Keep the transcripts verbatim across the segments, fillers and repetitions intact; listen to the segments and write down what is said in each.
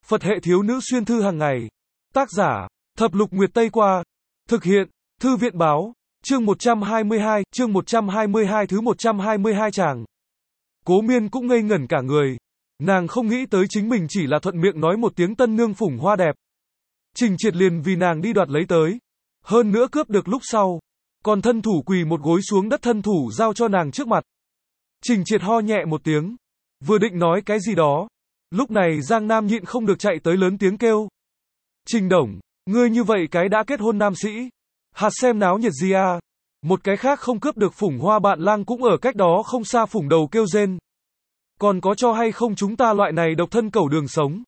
Phật hệ thiếu nữ xuyên thư hàng ngày. Tác giả, Thập Lục Nguyệt Tây Qua. Thực hiện, Thư viện báo. Chương một trăm hai mươi hai, chương một trăm hai mươi hai thứ một trăm hai mươi hai chàng. Cố Miên cũng ngây ngẩn cả người. Nàng không nghĩ tới chính mình chỉ là thuận miệng nói một tiếng tân nương phủng hoa đẹp. Trình Triệt liền vì nàng đi đoạt lấy tới. Hơn nữa cướp được lúc sau. Còn thân thủ quỳ một gối xuống đất thân thủ giao cho nàng trước mặt. Trình Triệt ho nhẹ một tiếng. Vừa định nói cái gì đó. Lúc này Giang Nam nhịn không được chạy tới lớn tiếng kêu. Trình Đồng, ngươi như vậy cái đã kết hôn nam sĩ. Hạt xem náo nhiệt gì à. Một cái khác không cướp được phủng hoa bạn lang cũng ở cách đó không xa phủng đầu kêu rên. Còn có cho hay không chúng ta loại này độc thân cẩu đường sống.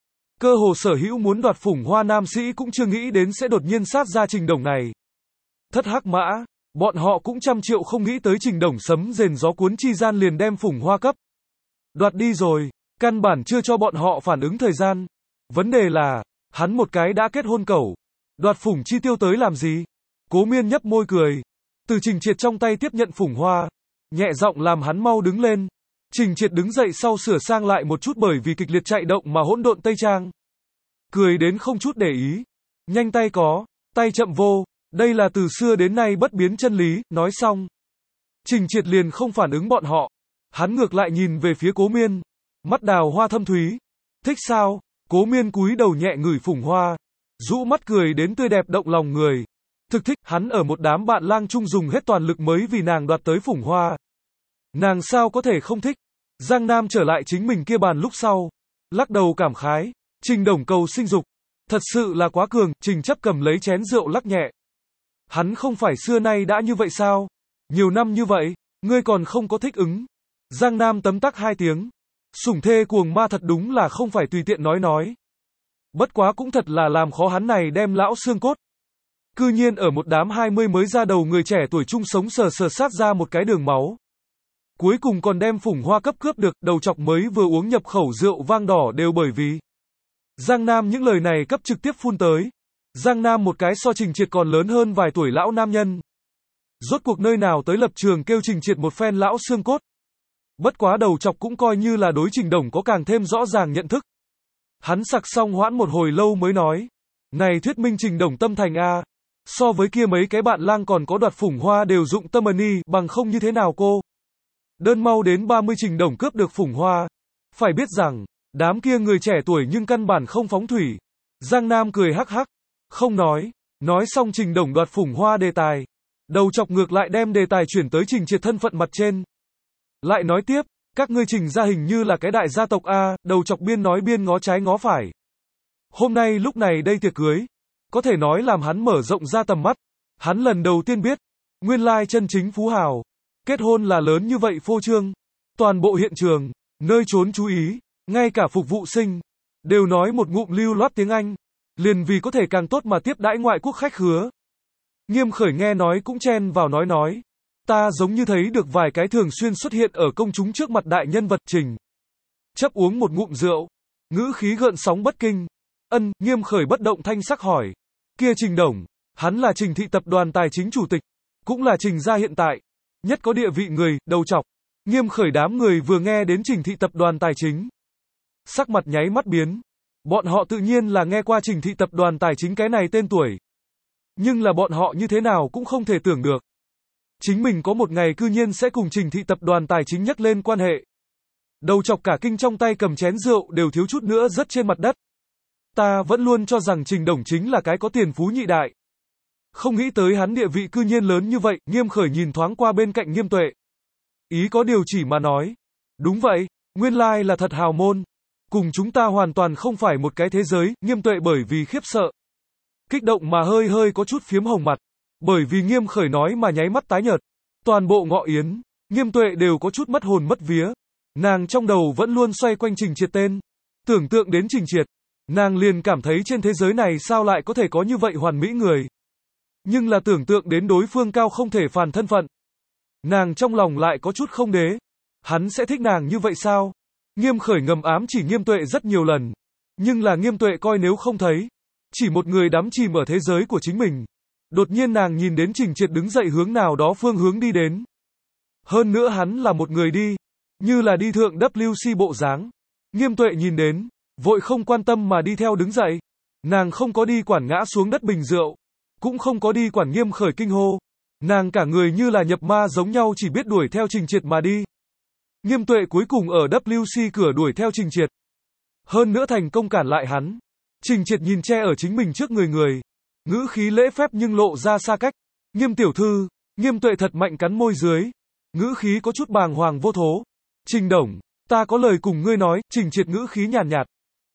Cơ hồ sở hữu muốn đoạt phủng hoa nam sĩ cũng chưa nghĩ đến sẽ đột nhiên sát ra Trình Đồng này. Thất hắc mã, bọn họ cũng trăm triệu không nghĩ tới Trình Đồng sấm rền gió cuốn chi gian liền đem phủng hoa cấp. Đoạt đi rồi, căn bản chưa cho bọn họ phản ứng thời gian. Vấn đề là, hắn một cái đã kết hôn cẩu. Đoạt phủng chi tiêu tới làm gì? Cố Miên nhấp môi cười. Từ Trình Triệt trong tay tiếp nhận phủng hoa. Nhẹ giọng làm hắn mau đứng lên. Trình Triệt đứng dậy sau sửa sang lại một chút bởi vì kịch liệt chạy động mà hỗn độn tây trang. Cười đến không chút để ý. Nhanh tay có, tay chậm vô. Đây là từ xưa đến nay bất biến chân lý, nói xong. Trình Triệt liền không phản ứng bọn họ. Hắn ngược lại nhìn về phía Cố Miên. Mắt đào hoa thâm thúy. Thích sao? Cố Miên cúi đầu nhẹ ngửi phủng hoa. Rũ mắt cười đến tươi đẹp động lòng người. Thực thích, hắn ở một đám bạn lang chung dùng hết toàn lực mới vì nàng đoạt tới phủng hoa. Nàng sao có thể không thích? Giang Nam trở lại chính mình kia bàn lúc sau. Lắc đầu cảm khái. Trình Đồng cầu sinh dục. Thật sự là quá cường, Trình Chấp cầm lấy chén rượu lắc nhẹ. Hắn không phải xưa nay đã như vậy sao? Nhiều năm như vậy, ngươi còn không có thích ứng. Giang Nam tấm tắc hai tiếng. Sủng thê cuồng ma thật đúng là không phải tùy tiện nói nói. Bất quá cũng thật là làm khó hắn này đem lão xương cốt. Cư nhiên ở một đám hai mươi mới ra đầu người trẻ tuổi chung sống sờ sờ sát ra một cái đường máu. Cuối cùng còn đem phủng hoa cấp cướp được, đầu chọc mới vừa uống nhập khẩu rượu vang đỏ đều bởi vì. Giang Nam những lời này cấp trực tiếp phun tới. Giang Nam một cái so Trình Triệt còn lớn hơn vài tuổi lão nam nhân. Rốt cuộc nơi nào tới lập trường kêu Trình Triệt một phen lão xương cốt. Bất quá đầu chọc cũng coi như là đối Trình Đồng có càng thêm rõ ràng nhận thức. Hắn sặc xong hoãn một hồi lâu mới nói. Này thuyết minh Trình Đồng tâm thành a. So với kia mấy cái bạn lang còn có đoạt phủng hoa đều dụng tâm ni, bằng không như thế nào cô. Đơn mau đến ba mươi Trình Đồng cướp được phủng hoa. Phải biết rằng, đám kia người trẻ tuổi nhưng căn bản không phóng thủy. Giang Nam cười hắc hắc. Không nói. Nói xong Trình Đồng đoạt phủng hoa đề tài. Đầu chọc ngược lại đem đề tài chuyển tới Trình Triệt thân phận mặt trên. Lại nói tiếp, các ngươi Trình gia hình như là cái đại gia tộc a, đầu chọc biên nói biên ngó trái ngó phải. Hôm nay lúc này đây tiệc cưới, có thể nói làm hắn mở rộng ra tầm mắt. Hắn lần đầu tiên biết, nguyên lai chân chính phú hào, kết hôn là lớn như vậy phô trương. Toàn bộ hiện trường, nơi trốn chú ý, ngay cả phục vụ sinh, đều nói một ngụm lưu loát tiếng Anh, liền vì có thể càng tốt mà tiếp đãi ngoại quốc khách khứa. Nghiêm Khởi nghe nói cũng chen vào nói nói. Ta giống như thấy được vài cái thường xuyên xuất hiện ở công chúng trước mặt đại nhân vật. Trình Chấp uống một ngụm rượu, ngữ khí gợn sóng bất kinh. Ân, Nghiêm Khởi bất động thanh sắc hỏi. Kia Trình Đồng, hắn là Trình thị tập đoàn tài chính chủ tịch, cũng là Trình gia hiện tại nhất có địa vị người, đầu chọc. Nghiêm Khởi đám người vừa nghe đến Trình thị tập đoàn tài chính, sắc mặt nháy mắt biến. Bọn họ tự nhiên là nghe qua Trình thị tập đoàn tài chính cái này tên tuổi. Nhưng là bọn họ như thế nào cũng không thể tưởng được. Chính mình có một ngày cư nhiên sẽ cùng Trình thị tập đoàn tài chính nhắc lên quan hệ. Đầu chọc cả kinh trong tay cầm chén rượu đều thiếu chút nữa rớt trên mặt đất. Ta vẫn luôn cho rằng Trình Đồng chính là cái có tiền phú nhị đại. Không nghĩ tới hắn địa vị cư nhiên lớn như vậy. Nghiêm Khởi nhìn thoáng qua bên cạnh Nghiêm Tuệ. Ý có điều chỉ mà nói. Đúng vậy, nguyên lai là thật hào môn. Cùng chúng ta hoàn toàn không phải một cái thế giới. Nghiêm Tuệ bởi vì khiếp sợ, kích động mà hơi hơi có chút phiếm hồng mặt. Bởi vì Nghiêm Khởi nói mà nháy mắt tái nhợt. Toàn bộ ngọ yến, Nghiêm Tuệ đều có chút mất hồn mất vía. Nàng trong đầu vẫn luôn xoay quanh Trình Triệt tên. Tưởng tượng đến Trình Triệt, nàng liền cảm thấy trên thế giới này sao lại có thể có như vậy hoàn mỹ người. Nhưng là tưởng tượng đến đối phương cao không thể phàn thân phận, nàng trong lòng lại có chút không đế. Hắn sẽ thích nàng như vậy sao? Nghiêm Khởi ngầm ám chỉ Nghiêm Tuệ rất nhiều lần. Nhưng là Nghiêm Tuệ coi nếu không thấy. Chỉ một người đắm chìm ở thế giới của chính mình. Đột nhiên nàng nhìn đến Trình Triệt đứng dậy hướng nào đó phương hướng đi đến. Hơn nữa hắn là một người đi, như là đi thượng vê kép xê bộ dáng. Nghiêm Tuệ nhìn đến, vội không quan tâm mà đi theo đứng dậy. Nàng không có đi quản ngã xuống đất bình rượu, cũng không có đi quản Nghiêm Khởi kinh hô. Nàng cả người như là nhập ma giống nhau, chỉ biết đuổi theo Trình Triệt mà đi. Nghiêm Tuệ cuối cùng ở vê kép xê cửa đuổi theo Trình Triệt. Hơn nữa thành công cản lại hắn. Trình Triệt nhìn che ở chính mình trước người người. Ngữ khí lễ phép nhưng lộ ra xa cách. Nghiêm tiểu thư, Nghiêm Tuệ thật mạnh cắn môi dưới. Ngữ khí có chút bàng hoàng vô thố. Trình Đồng, ta có lời cùng ngươi nói. Trình Triệt ngữ khí nhàn nhạt, nhạt.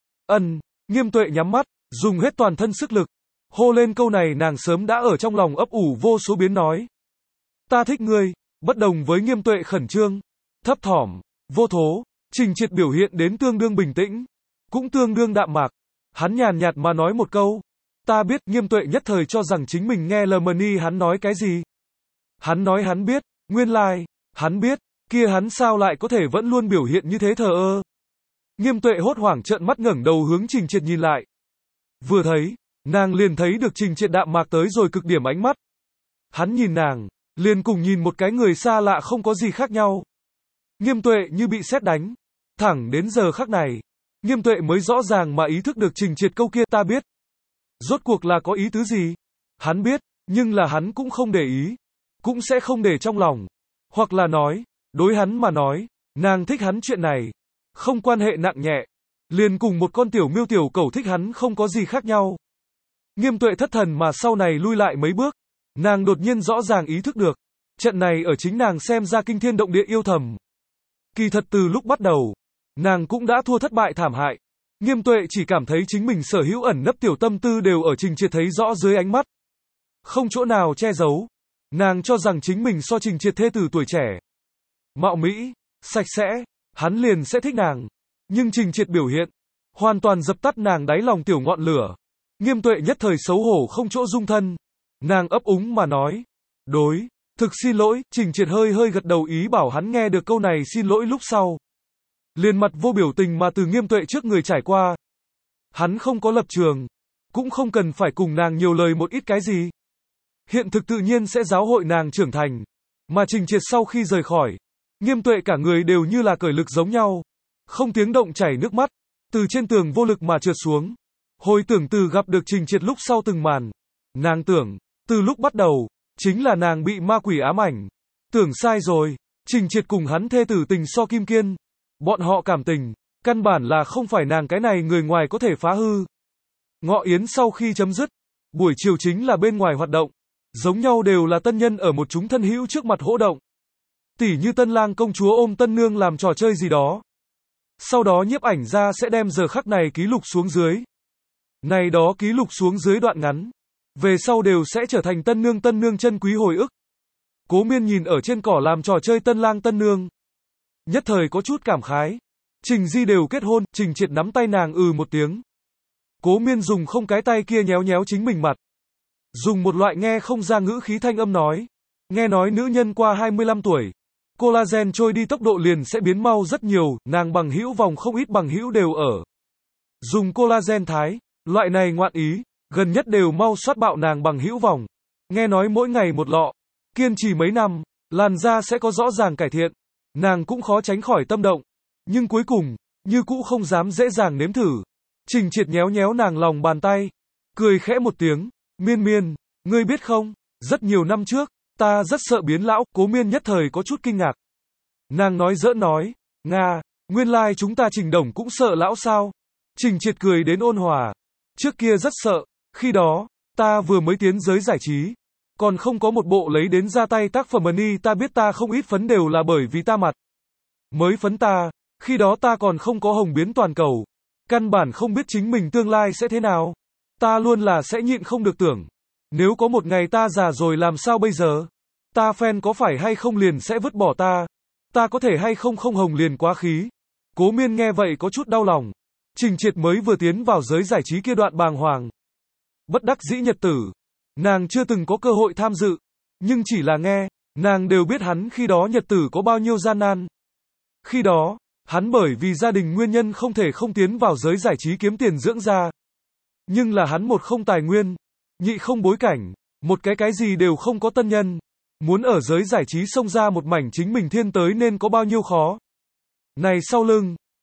Ân, Nghiêm Tuệ nhắm mắt, dùng hết toàn thân sức lực. Hô lên câu này nàng sớm đã ở trong lòng ấp ủ vô số biến nói. Ta thích ngươi, bất đồng với Nghiêm Tuệ khẩn trương, thấp thỏm, vô thố, Trình Triệt biểu hiện đến tương đương bình tĩnh, cũng tương đương đạm mạc. Hắn nhàn nhạt mà nói một câu. Ta biết. Nghiêm Tuệ nhất thời cho rằng chính mình nghe lờ mờ ni hắn nói cái gì. Hắn nói hắn biết, nguyên lai, like, hắn biết, kia hắn sao lại có thể vẫn luôn biểu hiện như thế thờ ơ. Nghiêm Tuệ hốt hoảng trợn mắt ngẩng đầu hướng Trình Triệt nhìn lại. Vừa thấy, nàng liền thấy được Trình Triệt đạm mạc tới rồi cực điểm ánh mắt. Hắn nhìn nàng, liền cùng nhìn một cái người xa lạ không có gì khác nhau. Nghiêm Tuệ như bị sét đánh. Thẳng đến giờ khắc này, Nghiêm Tuệ mới rõ ràng mà ý thức được Trình Triệt câu kia ta biết. Rốt cuộc là có ý tứ gì? Hắn biết, nhưng là hắn cũng không để ý. Cũng sẽ không để trong lòng. Hoặc là nói, đối hắn mà nói, nàng thích hắn chuyện này. Không quan hệ nặng nhẹ. Liền cùng một con tiểu miêu tiểu cẩu thích hắn không có gì khác nhau. Nghiêm Tuệ thất thần mà sau này lui lại mấy bước. Nàng đột nhiên rõ ràng ý thức được. Trận này ở chính nàng xem ra kinh thiên động địa yêu thầm. Kỳ thật từ lúc bắt đầu, nàng cũng đã thua thất bại thảm hại. Nghiêm Tuệ chỉ cảm thấy chính mình sở hữu ẩn nấp tiểu tâm tư đều ở Trình Triệt thấy rõ dưới ánh mắt. Không chỗ nào che giấu. Nàng cho rằng chính mình so Trình Triệt thê tử tuổi trẻ, mạo mỹ, sạch sẽ, hắn liền sẽ thích nàng. Nhưng Trình Triệt biểu hiện, hoàn toàn dập tắt nàng đáy lòng tiểu ngọn lửa. Nghiêm Tuệ nhất thời xấu hổ không chỗ dung thân. Nàng ấp úng mà nói. Đối, thực xin lỗi. Trình Triệt hơi hơi gật đầu ý bảo hắn nghe được câu này xin lỗi lúc sau. Liền mặt vô biểu tình mà từ Nghiêm Tuệ trước người trải qua. Hắn không có lập trường, cũng không cần phải cùng nàng nhiều lời một ít cái gì. Hiện thực tự nhiên sẽ giáo hội nàng trưởng thành. Mà Trình Triệt sau khi rời khỏi, Nghiêm Tuệ cả người đều như là cởi lực giống nhau. Không tiếng động chảy nước mắt, từ trên tường vô lực mà trượt xuống. Hồi tưởng từ gặp được Trình Triệt lúc sau từng màn. Nàng tưởng, từ lúc bắt đầu, chính là nàng bị ma quỷ ám ảnh. Tưởng sai rồi, Trình Triệt cùng hắn thê tử tình so kim kiên. Bọn họ cảm tình, căn bản là không phải nàng cái này người ngoài có thể phá hư. Ngọ yến sau khi chấm dứt, buổi chiều chính là bên ngoài hoạt động. Giống nhau đều là tân nhân ở một chúng thân hữu trước mặt hỗ động. Tỉ như tân lang công chúa ôm tân nương làm trò chơi gì đó. Sau đó nhiếp ảnh ra sẽ đem giờ khắc này ký lục xuống dưới. Này đó ký lục xuống dưới đoạn ngắn. Về sau đều sẽ trở thành tân nương tân nương chân quý hồi ức. Cố Miên nhìn ở trên cỏ làm trò chơi tân lang tân nương. Nhất thời có chút cảm khái. Trình Di đều kết hôn, Trình Triệt nắm tay nàng ừ một tiếng. Cố Miên dùng không cái tay kia nhéo nhéo chính mình mặt. Dùng một loại nghe không ra ngữ khí thanh âm nói. Nghe nói nữ nhân qua hai mươi lăm tuổi, collagen trôi đi tốc độ liền sẽ biến mau rất nhiều, nàng bằng hữu vòng không ít bằng hữu đều ở. Dùng collagen thái, loại này ngoạn ý, gần nhất đều mau soát bạo nàng bằng hữu vòng. Nghe nói mỗi ngày một lọ, kiên trì mấy năm, làn da sẽ có rõ ràng cải thiện. Nàng cũng khó tránh khỏi tâm động. Nhưng cuối cùng, như cũ không dám dễ dàng nếm thử. Trình Triệt nhéo nhéo nàng lòng bàn tay. Cười khẽ một tiếng. Miên Miên, ngươi biết không, rất nhiều năm trước, ta rất sợ biến lão. Cố Miên nhất thời có chút kinh ngạc. Nàng nói giỡn nói. Nga, nguyên lai like chúng ta Trình Đồng cũng sợ lão sao. Trình Triệt cười đến ôn hòa. Trước kia rất sợ. Khi đó, ta vừa mới tiến giới giải trí. Còn không có một bộ lấy đến ra tay tác phẩm money, ta biết ta không ít phấn đều là bởi vì ta mặt. Mới phấn ta, khi đó ta còn không có hồng biến toàn cầu. Căn bản không biết chính mình tương lai sẽ thế nào. Ta luôn là sẽ nhịn không được tưởng. Nếu có một ngày ta già rồi làm sao bây giờ? Ta fan có phải hay không liền sẽ vứt bỏ ta? Ta có thể hay không không hồng liền quá khí? Cố Miên nghe vậy có chút đau lòng. Trình Triệt mới vừa tiến vào giới giải trí kia đoạn bàng hoàng. Bất đắc dĩ nhật tử. Nàng chưa từng có cơ hội tham dự. Nhưng chỉ là nghe, nàng đều biết hắn khi đó nhật tử có bao nhiêu gian nan. Khi đó, hắn bởi vì gia đình nguyên nhân không thể không tiến vào giới giải trí kiếm tiền dưỡng ra. Nhưng là hắn một không tài nguyên, nhị không bối cảnh, một cái cái gì đều không có tân nhân. Muốn ở giới giải trí xông ra một mảnh chính mình thiên tới nên có bao nhiêu khó. Này sau lưng,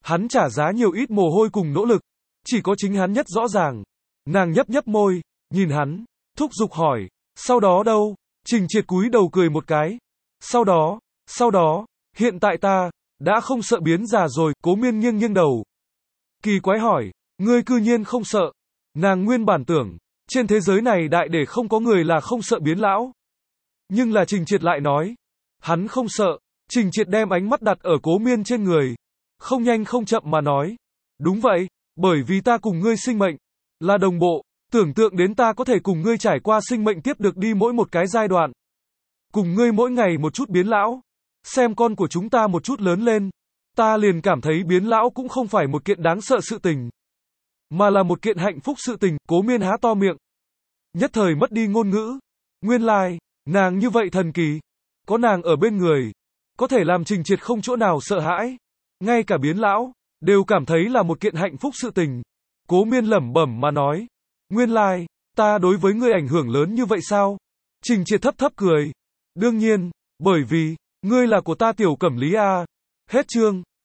Hắn trả giá nhiều ít mồ hôi cùng nỗ lực, chỉ có chính hắn nhất rõ ràng. Nàng nhấp nhấp môi, nhìn hắn, thúc giục hỏi, sau đó đâu? Trình Triệt cúi đầu cười một cái. Sau đó, sau đó, hiện tại ta, đã không sợ biến già rồi, Cố Miên nghiêng nghiêng đầu. Kỳ quái hỏi, ngươi cư nhiên không sợ. Nàng nguyên bản tưởng, trên thế giới này đại để không có người là không sợ biến lão. Nhưng là Trình Triệt lại nói, hắn không sợ. Trình Triệt đem ánh mắt đặt ở Cố Miên trên người. Không nhanh không chậm mà nói, đúng vậy, bởi vì ta cùng ngươi sinh mệnh, là đồng bộ, tưởng tượng đến ta có thể cùng ngươi trải qua sinh mệnh tiếp được đi mỗi một cái giai đoạn. Cùng ngươi mỗi ngày một chút biến lão, xem con của chúng ta một chút lớn lên, ta liền cảm thấy biến lão cũng không phải một kiện đáng sợ sự tình, mà là một kiện hạnh phúc sự tình. Cố Miên há to miệng, nhất thời mất đi ngôn ngữ. Nguyên lai, like, nàng như vậy thần kỳ, có nàng ở bên người, có thể làm Trình Triệt không chỗ nào sợ hãi, ngay cả biến lão, đều cảm thấy là một kiện hạnh phúc sự tình. Cố Miên lẩm bẩm mà nói, nguyên lai, like, ta đối với ngươi ảnh hưởng lớn như vậy sao? Trình Triệt thấp thấp cười, đương nhiên, bởi vì, ngươi là của ta tiểu Cẩm Lý a. Hết chương.